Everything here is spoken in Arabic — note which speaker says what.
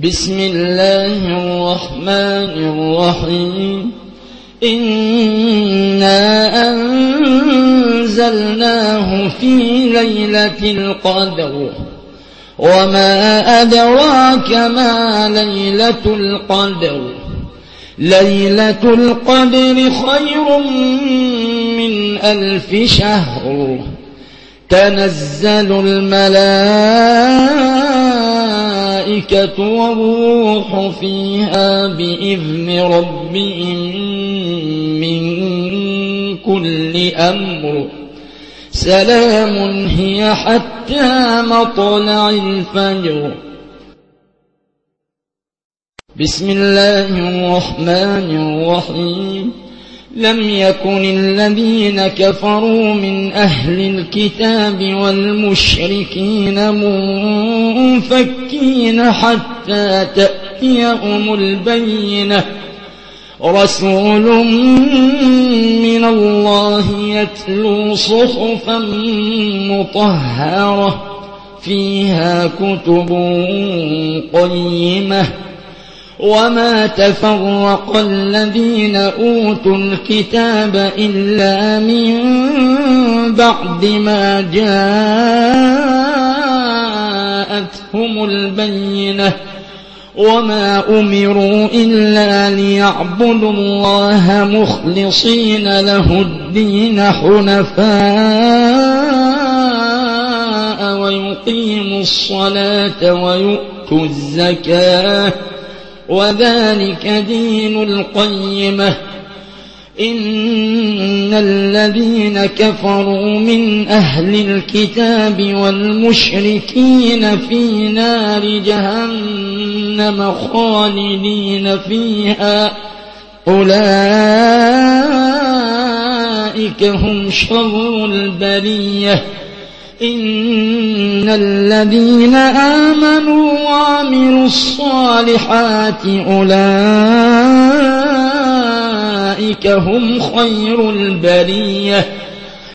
Speaker 1: بسم الله الرحمن الرحيم إنا أنزلناه في ليلة القدر وما أدراك ما ليلة القدر ليلة القدر خير من 1000 شهر تنزل الملائكة والروح فيها بإذن ربهم من كل أمر سلام هي حتى مطلع الفجر. بسم الله الرحمن الرحيم لم يكن الذين كفروا من أهل الكتاب والمشركين منفكين حتى تأتيهم البينة رسول من الله يتلو صحفا مطهرة فيها كتب قيمة وما تفرق الذين أوتوا الكتاب إلا من بعد ما جاءتهم البينة وما أمروا إلا ليعبدوا الله مخلصين له الدين حنفاء ويقيموا الصلاة ويؤتوا الزكاة وذلك دين القيمة. إن الذين كفروا من أهل الكتاب والمشركين في نار جهنم خالدين فيها أولئك هم شر البرية. إن الذين آمنوا وعملوا الصالحات أولئك هم خير البرية